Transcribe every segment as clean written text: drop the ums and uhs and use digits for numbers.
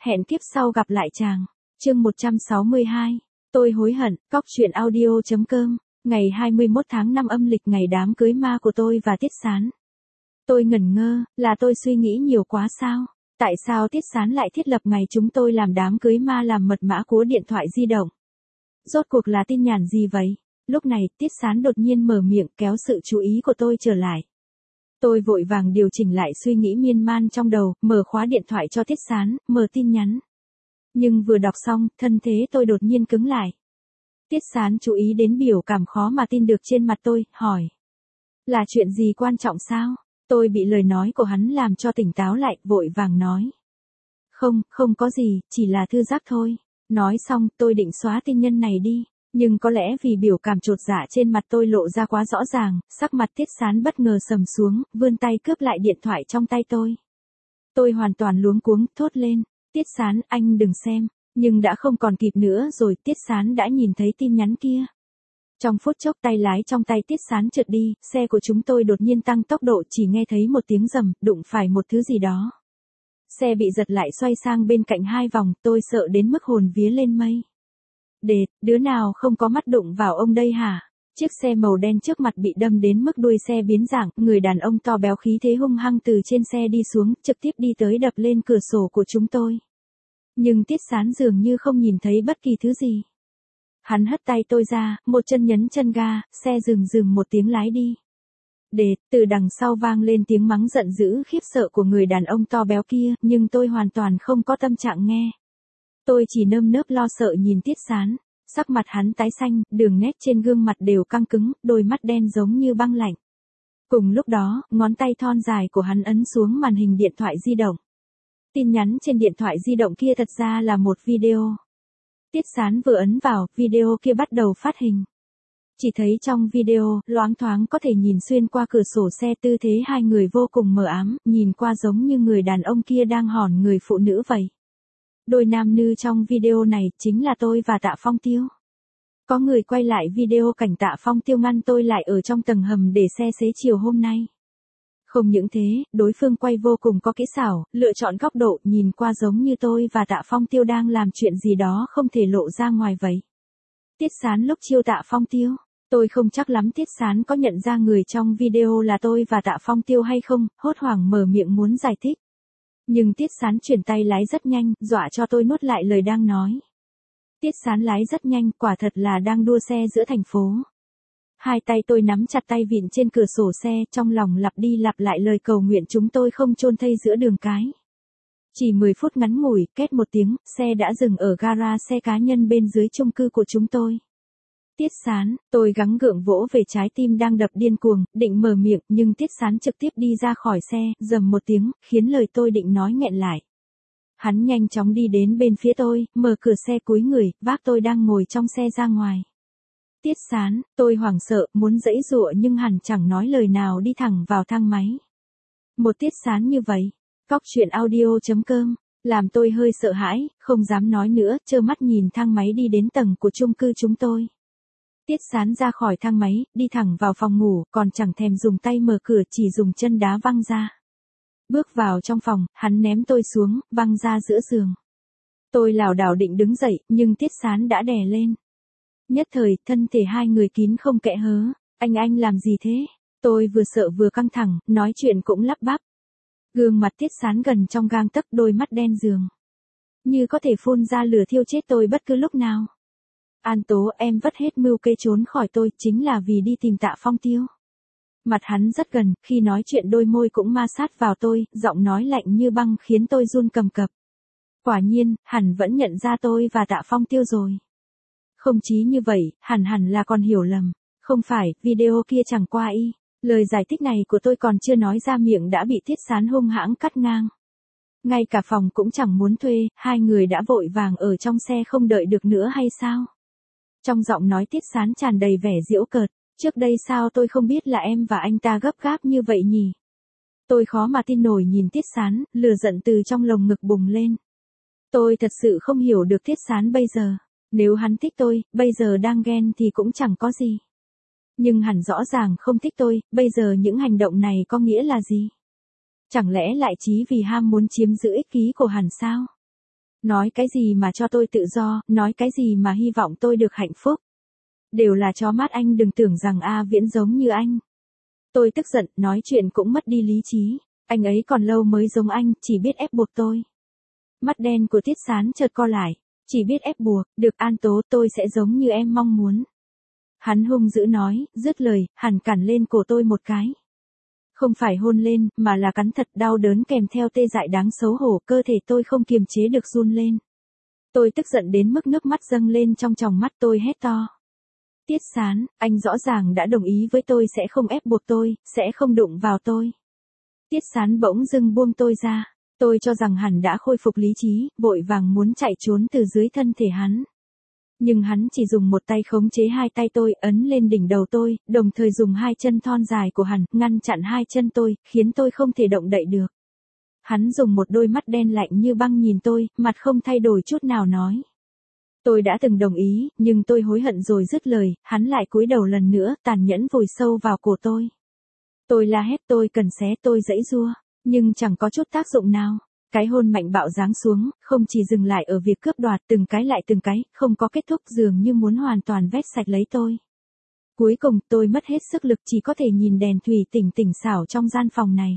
Hẹn kiếp sau gặp lại chàng. Chương 162. Tôi hối hận. Cóc truyện audio.com. Ngày 21 tháng 5 âm lịch, ngày đám cưới ma của tôi và Tiết Sán. Tôi ngẩn ngơ, là tôi suy nghĩ nhiều quá sao? Tại sao Tiết Sán lại thiết lập ngày chúng tôi làm đám cưới ma làm mật mã của điện thoại di động? Rốt cuộc là tin nhắn gì vậy? Lúc này, Tiết Sán đột nhiên mở miệng kéo sự chú ý của tôi trở lại. Tôi vội vàng điều chỉnh lại suy nghĩ miên man trong đầu, mở khóa điện thoại cho Tiết Sán, mở tin nhắn. Nhưng vừa đọc xong, thân thế tôi đột nhiên cứng lại. Tiết Sán chú ý đến biểu cảm khó mà tin được trên mặt tôi, hỏi. Là chuyện gì quan trọng sao? Tôi bị lời nói của hắn làm cho tỉnh táo lại, vội vàng nói. Không có gì, chỉ là thư giác thôi. Nói xong, tôi định xóa tin nhân này đi. Nhưng có lẽ vì biểu cảm chột dạ trên mặt tôi lộ ra quá rõ ràng, sắc mặt Tiết Sán bất ngờ sầm xuống, vươn tay cướp lại điện thoại trong tay tôi. Tôi hoàn toàn luống cuống, thốt lên. Tiết Sán, anh đừng xem. Nhưng đã không còn kịp nữa rồi, Tiết Sán đã nhìn thấy tin nhắn kia. Trong phút chốc tay lái trong tay Tiết Sán trượt đi, xe của chúng tôi đột nhiên tăng tốc độ, chỉ nghe thấy một tiếng rầm, đụng phải một thứ gì đó. Xe bị giật lại xoay sang bên cạnh 2 vòng, tôi sợ đến mức hồn vía lên mây. Đứa nào không có mắt đụng vào ông đây hả? Chiếc xe màu đen trước mặt bị đâm đến mức đuôi xe biến dạng, người đàn ông to béo khí thế hung hăng từ trên xe đi xuống, trực tiếp đi tới đập lên cửa sổ của chúng tôi. Nhưng Tiết Sán dường như không nhìn thấy bất kỳ thứ gì. Hắn hất tay tôi ra, một chân nhấn chân ga, xe rừng một tiếng lái đi. Từ đằng sau vang lên tiếng mắng giận dữ khiếp sợ của người đàn ông to béo kia, nhưng tôi hoàn toàn không có tâm trạng nghe. Tôi chỉ nơm nớp lo sợ nhìn Tiết Sán, sắc mặt hắn tái xanh, đường nét trên gương mặt đều căng cứng, đôi mắt đen giống như băng lạnh. Cùng lúc đó, ngón tay thon dài của hắn ấn xuống màn hình điện thoại di động. Tin nhắn trên điện thoại di động kia thật ra là một video. Tiết Sán vừa ấn vào, video kia bắt đầu phát hình. Chỉ thấy trong video, loáng thoáng có thể nhìn xuyên qua cửa sổ xe, tư thế hai người vô cùng mờ ám, nhìn qua giống như người đàn ông kia đang hòn người phụ nữ vậy. Đôi nam nữ trong video này chính là tôi và Tạ Phong Tiêu. Có người quay lại video cảnh Tạ Phong Tiêu ngăn tôi lại ở trong tầng hầm để xe xế chiều hôm nay. Không những thế, đối phương quay vô cùng có kỹ xảo, lựa chọn góc độ nhìn qua giống như tôi và Tạ Phong Tiêu đang làm chuyện gì đó không thể lộ ra ngoài vậy. Tiết Sán lúc chiêu Tạ Phong Tiêu, tôi không chắc lắm Tiết Sán có nhận ra người trong video là tôi và Tạ Phong Tiêu hay không, hốt hoảng mở miệng muốn giải thích. Nhưng Tiết Sán chuyển tay lái rất nhanh, dọa cho tôi nuốt lại lời đang nói. Tiết Sán lái rất nhanh, quả thật là đang đua xe giữa thành phố. Hai tay tôi nắm chặt tay vịn trên cửa sổ xe, trong lòng lặp đi lặp lại lời cầu nguyện chúng tôi không chôn thây giữa đường cái. Chỉ 10 phút ngắn ngủi, két một tiếng, xe đã dừng ở gara xe cá nhân bên dưới chung cư của chúng tôi. Tiết Sán, tôi gắng gượng vỗ về trái tim đang đập điên cuồng, định mở miệng, nhưng Tiết Sán trực tiếp đi ra khỏi xe, rầm một tiếng, khiến lời tôi định nói nghẹn lại. Hắn nhanh chóng đi đến bên phía tôi, mở cửa xe cúi người, vác tôi đang ngồi trong xe ra ngoài. Tiết Sán, tôi hoảng sợ, muốn giãy giụa nhưng hắn chẳng nói lời nào đi thẳng vào thang máy. Một Tiết Sán như vậy, cóc truyện audio.com, làm tôi hơi sợ hãi, không dám nói nữa, trơ mắt nhìn thang máy đi đến tầng của chung cư chúng tôi. Tiết Sán ra khỏi thang máy, đi thẳng vào phòng ngủ, còn chẳng thèm dùng tay mở cửa, chỉ dùng chân đá văng ra. Bước vào trong phòng, hắn ném tôi xuống, văng ra giữa giường. Tôi lảo đảo định đứng dậy, nhưng Tiết Sán đã đè lên. Nhất thời, thân thể hai người kín không kẽ hớ. Anh làm gì thế? Tôi vừa sợ vừa căng thẳng, nói chuyện cũng lắp bắp. Gương mặt Tiết Sán gần trong gang tấc, đôi mắt đen giường. Như có thể phun ra lửa thiêu chết tôi bất cứ lúc nào. An Tố, em vất hết mưu kế trốn khỏi tôi, chính là vì đi tìm Tạ Phong Tiêu. Mặt hắn rất gần, khi nói chuyện đôi môi cũng ma sát vào tôi, giọng nói lạnh như băng khiến tôi run cầm cập. Quả nhiên, hắn vẫn nhận ra tôi và Tạ Phong Tiêu rồi. Không chí như vậy, hẳn là còn hiểu lầm. Không phải, video kia chẳng qua y. Lời giải thích này của tôi còn chưa nói ra miệng đã bị Tiết Sán hung hãng cắt ngang. Ngay cả phòng cũng chẳng muốn thuê, hai người đã vội vàng ở trong xe không đợi được nữa hay sao? Trong giọng nói Tiết Sán tràn đầy vẻ giễu cợt. Trước đây sao tôi không biết là em và anh ta gấp gáp như vậy nhỉ? Tôi khó mà tin nổi nhìn Tiết Sán, lửa giận từ trong lồng ngực bùng lên. Tôi thật sự không hiểu được Tiết Sán bây giờ. Nếu hắn thích tôi, bây giờ đang ghen thì cũng chẳng có gì. Nhưng hắn rõ ràng không thích tôi, bây giờ những hành động này có nghĩa là gì? Chẳng lẽ lại chỉ vì ham muốn chiếm giữ ích kỷ của hắn sao? Nói cái gì mà cho tôi tự do, nói cái gì mà hy vọng tôi được hạnh phúc. Đều là chó mát, anh đừng tưởng rằng A Viễn giống như anh. Tôi tức giận, nói chuyện cũng mất đi lý trí. Anh ấy còn lâu mới giống anh, chỉ biết ép buộc tôi. Mắt đen của Tiết Sán chợt co lại. Chỉ biết ép buộc, được An Tố, tôi sẽ giống như em mong muốn. Hắn hung dữ nói, dứt lời, hắn cản lên cổ tôi một cái. Không phải hôn lên, mà là cắn thật, đau đớn kèm theo tê dại đáng xấu hổ, cơ thể tôi không kiềm chế được run lên. Tôi tức giận đến mức nước mắt dâng lên trong tròng mắt, tôi hét to. Tiết Sán, anh rõ ràng đã đồng ý với tôi sẽ không ép buộc tôi, sẽ không đụng vào tôi. Tiết Sán bỗng dưng buông tôi ra. Tôi cho rằng hắn đã khôi phục lý trí, vội vàng muốn chạy trốn từ dưới thân thể hắn. Nhưng hắn chỉ dùng một tay khống chế hai tay tôi, ấn lên đỉnh đầu tôi, đồng thời dùng hai chân thon dài của hắn, ngăn chặn hai chân tôi, khiến tôi không thể động đậy được. Hắn dùng một đôi mắt đen lạnh như băng nhìn tôi, mặt không thay đổi chút nào nói. Tôi đã từng đồng ý, nhưng tôi hối hận rồi, dứt lời, hắn lại cúi đầu lần nữa, tàn nhẫn vùi sâu vào cổ tôi. Tôi la hét, tôi cần xé, tôi giãy giụa, nhưng chẳng có chút tác dụng nào. Cái hôn mạnh bạo giáng xuống, không chỉ dừng lại ở việc cướp đoạt, từng cái lại từng cái, không có kết thúc, dường như muốn hoàn toàn vét sạch lấy tôi. Cuối cùng, tôi mất hết sức lực, chỉ có thể nhìn đèn thủy tỉnh tỉnh xảo trong gian phòng này.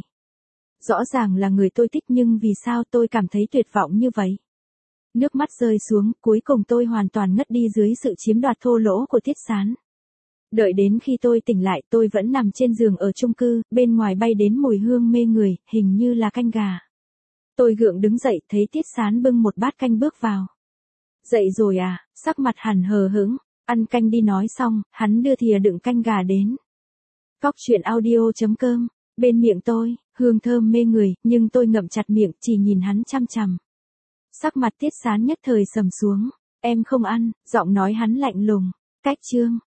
Rõ ràng là người tôi thích, nhưng vì sao tôi cảm thấy tuyệt vọng như vậy? Nước mắt rơi xuống, cuối cùng tôi hoàn toàn ngất đi dưới sự chiếm đoạt thô lỗ của Tiết Sán. Đợi đến khi tôi tỉnh lại, tôi vẫn nằm trên giường ở chung cư, bên ngoài bay đến mùi hương mê người, hình như là canh gà. Tôi gượng đứng dậy, thấy Tiết Sán bưng một bát canh bước vào. Dậy rồi à, sắc mặt hắn hờ hững, ăn canh đi, nói xong, hắn đưa thìa đựng canh gà đến. Cóc truyện audio.com, bên miệng tôi, hương thơm mê người, nhưng tôi ngậm chặt miệng, chỉ nhìn hắn chăm chằm. Sắc mặt Tiết Sán nhất thời sầm xuống, em không ăn, giọng nói hắn lạnh lùng, cách chương.